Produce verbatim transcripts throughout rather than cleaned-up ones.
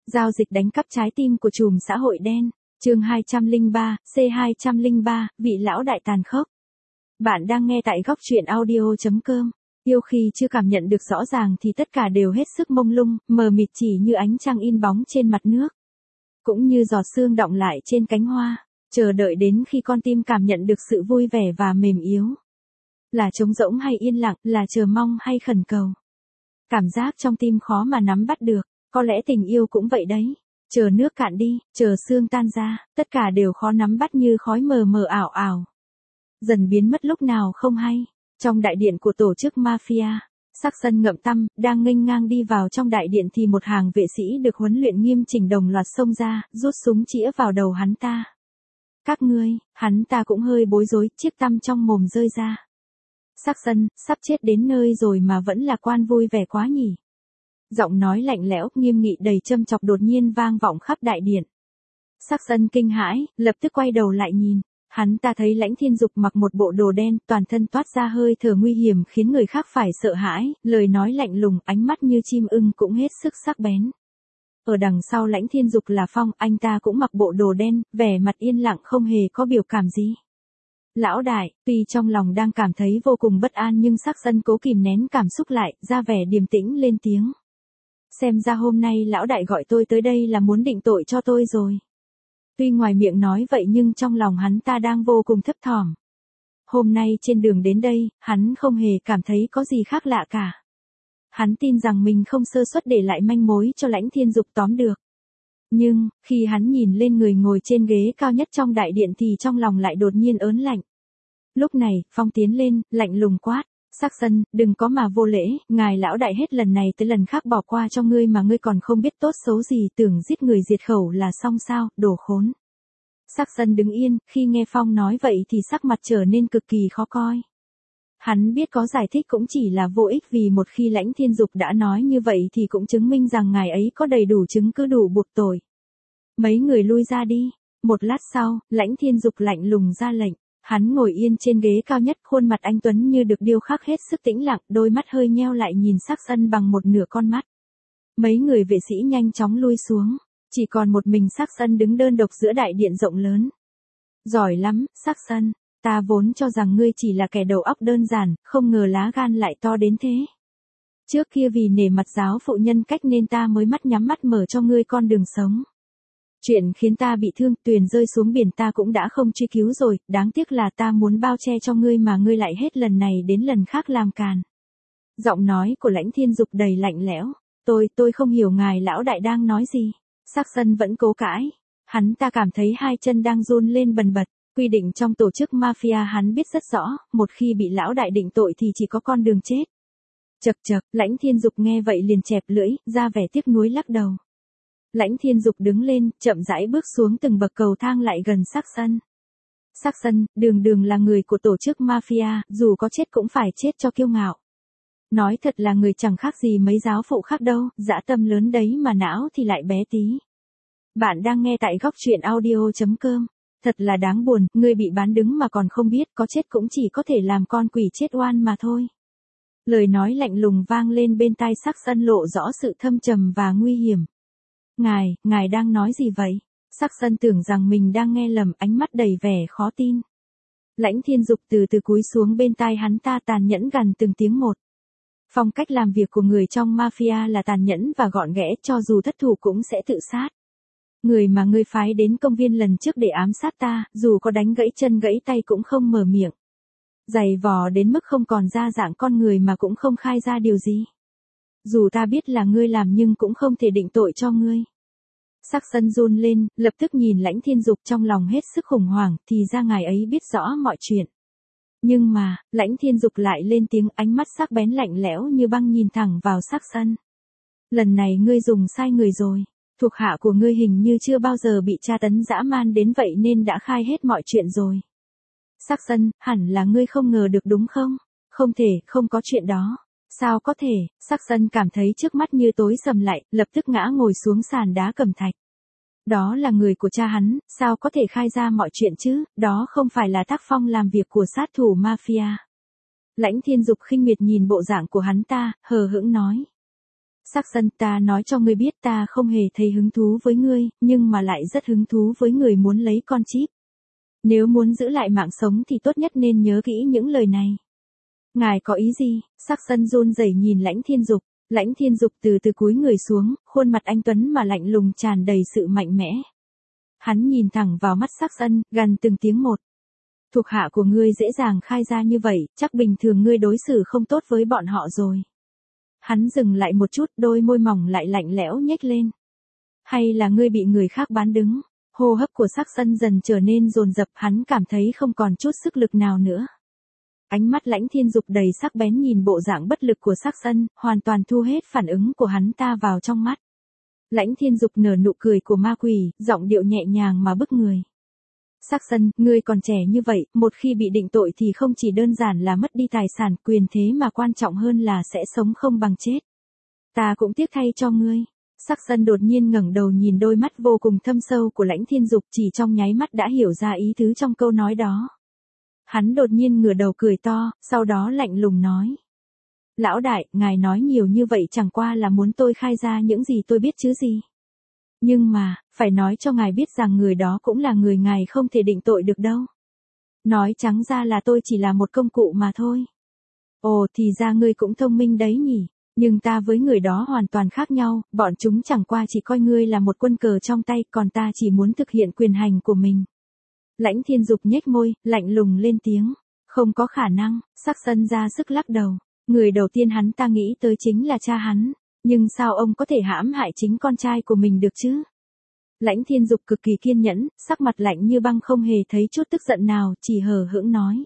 Giao dịch đánh cắp trái tim của trùm xã hội đen. Chương hai trăm lẻ ba, C hai trăm lẻ ba, vị lão đại tàn khốc. Bạn đang nghe tại góc truyện audio chấm com. Yêu khi chưa cảm nhận được rõ ràng thì tất cả đều hết sức mông lung, mờ mịt chỉ như ánh trăng in bóng trên mặt nước. Cũng như giọt sương đọng lại trên cánh hoa, chờ đợi đến khi con tim cảm nhận được sự vui vẻ và mềm yếu. Là trống rỗng hay yên lặng, là chờ mong hay khẩn cầu. Cảm giác trong tim khó mà nắm bắt được, có lẽ tình yêu cũng vậy đấy. Chờ nước cạn đi, chờ sương tan ra, tất cả đều khó nắm bắt như khói mờ mờ ảo ảo. Dần biến mất lúc nào không hay. Trong đại điện của tổ chức mafia, Saxon ngậm tăm, đang nghênh ngang đi vào trong đại điện thì một hàng vệ sĩ được huấn luyện nghiêm chỉnh đồng loạt xông ra, rút súng chĩa vào đầu hắn ta. Các ngươi, hắn ta cũng hơi bối rối, chiếc tăm trong mồm rơi ra. Saxon, sắp chết đến nơi rồi mà vẫn lạc quan vui vẻ quá nhỉ. Giọng nói lạnh lẽo, nghiêm nghị đầy châm chọc đột nhiên vang vọng khắp đại điện. Saxon kinh hãi, lập tức quay đầu lại nhìn. Hắn ta thấy Lãnh Thiên Dục mặc một bộ đồ đen, toàn thân toát ra hơi thở nguy hiểm khiến người khác phải sợ hãi, lời nói lạnh lùng, ánh mắt như chim ưng cũng hết sức sắc bén. Ở đằng sau Lãnh Thiên Dục là Phong, anh ta cũng mặc bộ đồ đen, vẻ mặt yên lặng không hề có biểu cảm gì. Lão đại, tuy trong lòng đang cảm thấy vô cùng bất an nhưng Saxon cố kìm nén cảm xúc lại, ra vẻ điềm tĩnh lên tiếng. Xem ra hôm nay lão đại gọi tôi tới đây là muốn định tội cho tôi rồi. Tuy ngoài miệng nói vậy nhưng trong lòng hắn ta đang vô cùng thấp thỏm. Hôm nay trên đường đến đây, hắn không hề cảm thấy có gì khác lạ cả. Hắn tin rằng mình không sơ suất để lại manh mối cho Lãnh Thiên Dục tóm được. Nhưng, khi hắn nhìn lên người ngồi trên ghế cao nhất trong đại điện thì trong lòng lại đột nhiên ớn lạnh. Lúc này, Phong tiến lên, lạnh lùng quát. Saxon, đừng có mà vô lễ, ngài lão đại hết lần này tới lần khác bỏ qua cho ngươi mà ngươi còn không biết tốt xấu gì, tưởng giết người diệt khẩu là xong sao, đồ khốn. Saxon đứng yên, khi nghe Phong nói vậy thì sắc mặt trở nên cực kỳ khó coi. Hắn biết có giải thích cũng chỉ là vô ích vì một khi Lãnh Thiên Dục đã nói như vậy thì cũng chứng minh rằng ngài ấy có đầy đủ chứng cứ đủ buộc tội. Mấy người lui ra đi. Một lát sau, Lãnh Thiên Dục lạnh lùng ra lệnh. Hắn ngồi yên trên ghế cao nhất, khuôn mặt anh tuấn như được điêu khắc hết sức tĩnh lặng, đôi mắt hơi nheo lại nhìn Saxon bằng một nửa con mắt. Mấy người vệ sĩ nhanh chóng lui xuống, chỉ còn một mình Saxon đứng đơn độc giữa đại điện rộng lớn. Giỏi lắm, Saxon, ta vốn cho rằng ngươi chỉ là kẻ đầu óc đơn giản, không ngờ lá gan lại to đến thế. Trước kia vì nể mặt giáo phụ nhân cách nên ta mới mắt nhắm mắt mở cho ngươi con đường sống. Chuyện khiến ta bị thương, Tuyền rơi xuống biển ta cũng đã không truy cứu rồi, đáng tiếc là ta muốn bao che cho ngươi mà ngươi lại hết lần này đến lần khác làm càn. Giọng nói của Lãnh Thiên Dục đầy lạnh lẽo. Tôi, tôi không hiểu ngài lão đại đang nói gì. Saxon vẫn cố cãi. Hắn ta cảm thấy hai chân đang run lên bần bật. Quy định trong tổ chức mafia hắn biết rất rõ, một khi bị lão đại định tội thì chỉ có con đường chết. Chậc chậc, Lãnh Thiên Dục nghe vậy liền chẹp lưỡi, ra vẻ tiếc nuối lắc đầu. Lãnh Thiên Dục đứng lên, chậm rãi bước xuống từng bậc cầu thang lại gần Saxon. Saxon, đường đường là người của tổ chức mafia, dù có chết cũng phải chết cho kiêu ngạo. Nói thật là người chẳng khác gì mấy giáo phụ khác đâu, dã tâm lớn đấy mà não thì lại bé tí. Bạn đang nghe tại góc truyện audio chấm com. Thật là đáng buồn, ngươi bị bán đứng mà còn không biết, có chết cũng chỉ có thể làm con quỷ chết oan mà thôi. Lời nói lạnh lùng vang lên bên tai Saxon lộ rõ sự thâm trầm và nguy hiểm. Ngài, ngài đang nói gì vậy? Saxon tưởng rằng mình đang nghe lầm, ánh mắt đầy vẻ khó tin. Lãnh Thiên Dục từ từ cúi xuống bên tai hắn ta tàn nhẫn gằn từng tiếng một. Phong cách làm việc của người trong mafia là tàn nhẫn và gọn ghẽ, cho dù thất thủ cũng sẽ tự sát. Người mà ngươi phái đến công viên lần trước để ám sát ta, dù có đánh gãy chân gãy tay cũng không mở miệng. Dày vò đến mức không còn ra dạng con người mà cũng không khai ra điều gì. Dù ta biết là ngươi làm nhưng cũng không thể định tội cho ngươi. Saxon run lên, lập tức nhìn Lãnh Thiên Dục trong lòng hết sức khủng hoảng, thì ra ngài ấy biết rõ mọi chuyện. Nhưng mà, Lãnh Thiên Dục lại lên tiếng, ánh mắt sắc bén lạnh lẽo như băng nhìn thẳng vào Saxon. Lần này ngươi dùng sai người rồi, thuộc hạ của ngươi hình như chưa bao giờ bị tra tấn dã man đến vậy nên đã khai hết mọi chuyện rồi. Saxon, hẳn là ngươi không ngờ được đúng không? Không thể, không có chuyện đó. Sao có thể? Saxon cảm thấy trước mắt như tối sầm lại, lập tức ngã ngồi xuống sàn đá cẩm thạch. Đó là người của cha hắn, sao có thể khai ra mọi chuyện chứ, đó không phải là tác phong làm việc của sát thủ mafia. Lãnh Thiên Dục khinh miệt nhìn bộ dạng của hắn ta, hờ hững nói. Sắc Sân, ta nói cho ngươi biết ta không hề thấy hứng thú với ngươi, nhưng mà lại rất hứng thú với người muốn lấy con chip. Nếu muốn giữ lại mạng sống thì tốt nhất nên nhớ kỹ những lời này. Ngài có ý gì? Sắc Sân run rẩy nhìn Lãnh Thiên Dục. Lãnh Thiên Dục từ từ cúi người xuống, khuôn mặt anh tuấn mà lạnh lùng tràn đầy sự mạnh mẽ. Hắn nhìn thẳng vào mắt Sắc Sân, gằn từng tiếng một. Thuộc hạ của ngươi dễ dàng khai ra như vậy, chắc bình thường ngươi đối xử không tốt với bọn họ rồi. Hắn dừng lại một chút, đôi môi mỏng lại lạnh lẽo nhếch lên. Hay là ngươi bị người khác bán đứng? Hô hấp của Sắc Sân dần trở nên dồn dập, hắn cảm thấy không còn chút sức lực nào nữa. Ánh mắt Lãnh Thiên Dục đầy sắc bén nhìn bộ dạng bất lực của Sắc Sân, hoàn toàn thu hết phản ứng của hắn ta vào trong mắt. Lãnh Thiên Dục nở nụ cười của ma quỷ, giọng điệu nhẹ nhàng mà bức người. Sắc Sân, ngươi còn trẻ như vậy, một khi bị định tội thì không chỉ đơn giản là mất đi tài sản, quyền thế mà quan trọng hơn là sẽ sống không bằng chết. Ta cũng tiếc thay cho ngươi. Sắc Sân đột nhiên ngẩng đầu nhìn đôi mắt vô cùng thâm sâu của Lãnh Thiên Dục, chỉ trong nháy mắt đã hiểu ra ý tứ trong câu nói đó. Hắn đột nhiên ngửa đầu cười to, sau đó lạnh lùng nói. Lão đại, ngài nói nhiều như vậy chẳng qua là muốn tôi khai ra những gì tôi biết chứ gì. Nhưng mà, phải nói cho ngài biết rằng người đó cũng là người ngài không thể định tội được đâu. Nói trắng ra là tôi chỉ là một công cụ mà thôi. Ồ, thì ra ngươi cũng thông minh đấy nhỉ. Nhưng ta với người đó hoàn toàn khác nhau, bọn chúng chẳng qua chỉ coi ngươi là một quân cờ trong tay, còn ta chỉ muốn thực hiện quyền hành của mình. Lãnh Thiên Dục nhếch môi, lạnh lùng lên tiếng. Không có khả năng. Sắc Sân ra sức lắc đầu. Người đầu tiên hắn ta nghĩ tới chính là cha hắn. Nhưng sao ông có thể hãm hại chính con trai của mình được chứ? Lãnh Thiên Dục cực kỳ kiên nhẫn, sắc mặt lạnh như băng không hề thấy chút tức giận nào, chỉ hờ hững nói.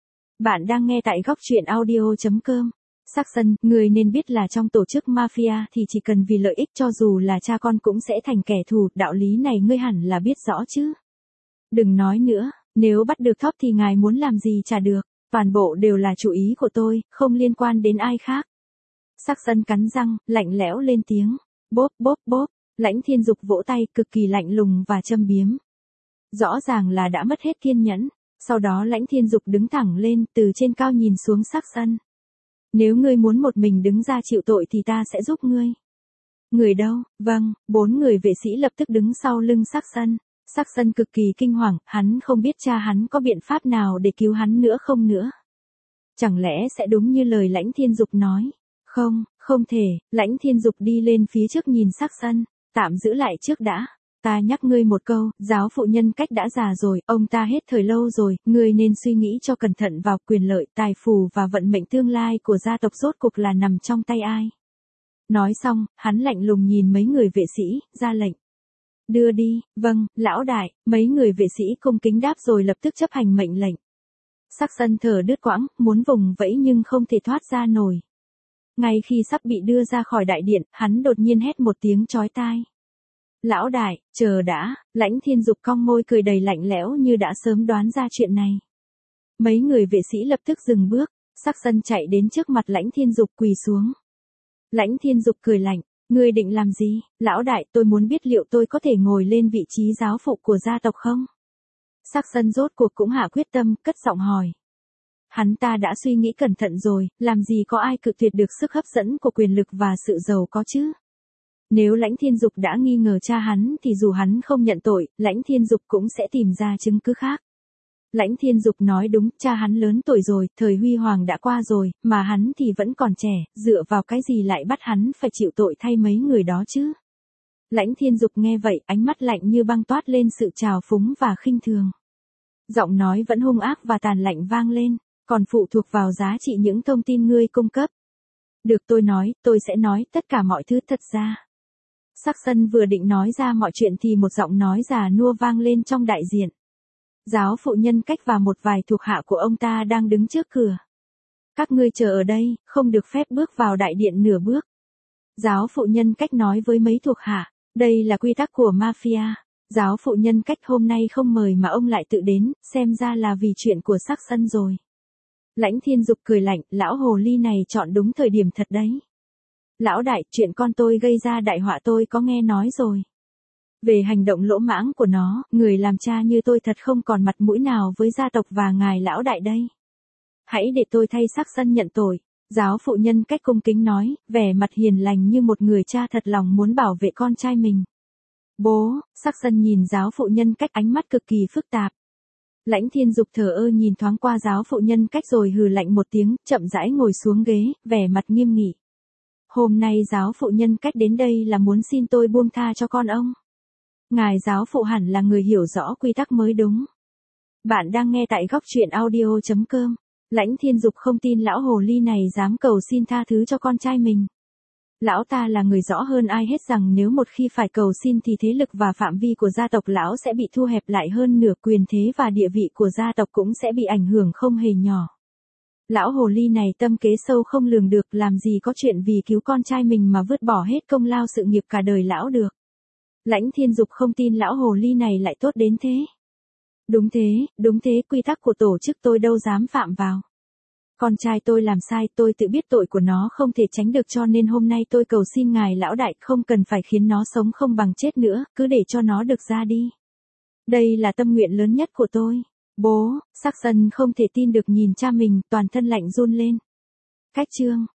Bạn đang nghe tại góc truyện audio chấm com. Sắc Sân, người nên biết là trong tổ chức mafia thì chỉ cần vì lợi ích cho dù là cha con cũng sẽ thành kẻ thù, đạo lý này ngươi hẳn là biết rõ chứ. Đừng nói nữa, nếu bắt được Thóp thì ngài muốn làm gì trả được, toàn bộ đều là chủ ý của tôi, không liên quan đến ai khác. Sắc Sân cắn răng, lạnh lẽo lên tiếng. Bốp bốp bốp, Lãnh Thiên Dục vỗ tay cực kỳ lạnh lùng và châm biếm. Rõ ràng là đã mất hết kiên nhẫn. Sau đó Lãnh Thiên Dục đứng thẳng lên, từ trên cao nhìn xuống Sắc Sân. Nếu ngươi muốn một mình đứng ra chịu tội thì ta sẽ giúp ngươi. Người đâu? Vâng, bốn người vệ sĩ lập tức đứng sau lưng Sắc Sân. Sắc Sân cực kỳ kinh hoàng, hắn không biết cha hắn có biện pháp nào để cứu hắn nữa không nữa. Chẳng lẽ sẽ đúng như lời Lãnh Thiên Dục nói? Không, không thể. Lãnh Thiên Dục đi lên phía trước nhìn Sắc Sân. Tạm giữ lại trước đã. Ta nhắc ngươi một câu, giáo phụ Nhân Cách đã già rồi, ông ta hết thời lâu rồi, ngươi nên suy nghĩ cho cẩn thận vào quyền lợi, tài phú và vận mệnh tương lai của gia tộc rốt cuộc là nằm trong tay ai. Nói xong, hắn lạnh lùng nhìn mấy người vệ sĩ, ra lệnh. Đưa đi, vâng, lão đại, mấy người vệ sĩ cung kính đáp rồi lập tức chấp hành mệnh lệnh. Sắc Sân thở đứt quãng, muốn vùng vẫy nhưng không thể thoát ra nổi. Ngay khi sắp bị đưa ra khỏi đại điện, hắn đột nhiên hét một tiếng chói tai. Lão đại, chờ đã, Lãnh Thiên Dục cong môi cười đầy lạnh lẽo như đã sớm đoán ra chuyện này. Mấy người vệ sĩ lập tức dừng bước, Sắc Sân chạy đến trước mặt Lãnh Thiên Dục quỳ xuống. Lãnh Thiên Dục cười lạnh, ngươi định làm gì? Lão đại, tôi muốn biết liệu tôi có thể ngồi lên vị trí giáo phụ của gia tộc không? Sắc Sân rốt cuộc cũng hạ quyết tâm, cất giọng hỏi. Hắn ta đã suy nghĩ cẩn thận rồi, làm gì có ai cự tuyệt được sức hấp dẫn của quyền lực và sự giàu có chứ? Nếu Lãnh Thiên Dục đã nghi ngờ cha hắn thì dù hắn không nhận tội, Lãnh Thiên Dục cũng sẽ tìm ra chứng cứ khác. Lãnh Thiên Dục nói đúng, cha hắn lớn tuổi rồi, thời huy hoàng đã qua rồi, mà hắn thì vẫn còn trẻ, dựa vào cái gì lại bắt hắn phải chịu tội thay mấy người đó chứ? Lãnh Thiên Dục nghe vậy, ánh mắt lạnh như băng toát lên sự trào phúng và khinh thường. Giọng nói vẫn hung ác và tàn lạnh vang lên, còn phụ thuộc vào giá trị những thông tin ngươi cung cấp. Được, tôi nói, tôi sẽ nói tất cả mọi thứ thật ra. Sắc Sân vừa định nói ra mọi chuyện thì một giọng nói già nua vang lên trong đại diện. Giáo phụ Nhân Cách và một vài thuộc hạ của ông ta đang đứng trước cửa. Các ngươi chờ ở đây, không được phép bước vào đại điện nửa bước. Giáo phụ Nhân Cách nói với mấy thuộc hạ, đây là quy tắc của mafia. Giáo phụ Nhân Cách hôm nay không mời mà ông lại tự đến, xem ra là vì chuyện của Sắc Sân rồi. Lãnh Thiên Dục cười lạnh, lão hồ ly này chọn đúng thời điểm thật đấy. Lão đại, chuyện con tôi gây ra đại họa tôi có nghe nói rồi. Về hành động lỗ mãng của nó, người làm cha như tôi thật không còn mặt mũi nào với gia tộc và ngài lão đại đây. Hãy để tôi thay Sắc Sân nhận tội, Giáo phụ nhân cách cung kính nói, vẻ mặt hiền lành như một người cha thật lòng muốn bảo vệ con trai mình. Bố, sắc dân nhìn giáo phụ nhân cách ánh mắt cực kỳ phức tạp. Lãnh Thiên Dục thờ ơ nhìn thoáng qua giáo phụ nhân cách rồi hừ lạnh một tiếng, chậm rãi ngồi xuống ghế, vẻ mặt nghiêm nghị. Hôm nay giáo phụ nhân cách đến đây là muốn xin tôi buông tha cho con ông. Ngài giáo phụ hẳn là người hiểu rõ quy tắc mới đúng. Bạn đang nghe tại góc truyện audio chấm com. Lãnh Thiên Dục không tin lão hồ ly này dám cầu xin tha thứ cho con trai mình. Lão ta là người rõ hơn ai hết rằng nếu một khi phải cầu xin thì thế lực và phạm vi của gia tộc lão sẽ bị thu hẹp lại hơn nửa, quyền thế và địa vị của gia tộc cũng sẽ bị ảnh hưởng không hề nhỏ. Lão hồ ly này tâm kế sâu không lường được, làm gì có chuyện vì cứu con trai mình mà vứt bỏ hết công lao sự nghiệp cả đời lão được. Lãnh Thiên Dục không tin lão hồ ly này lại tốt đến thế. Đúng thế, đúng thế, quy tắc của tổ chức tôi đâu dám phạm vào. Con trai tôi làm sai, tôi tự biết tội của nó không thể tránh được, cho nên hôm nay tôi cầu xin ngài lão đại không cần phải khiến nó sống không bằng chết nữa, cứ để cho nó được ra đi. Đây là tâm nguyện lớn nhất của tôi. Bố, sắc dân không thể tin được nhìn cha mình, toàn thân lạnh run lên. Cách chương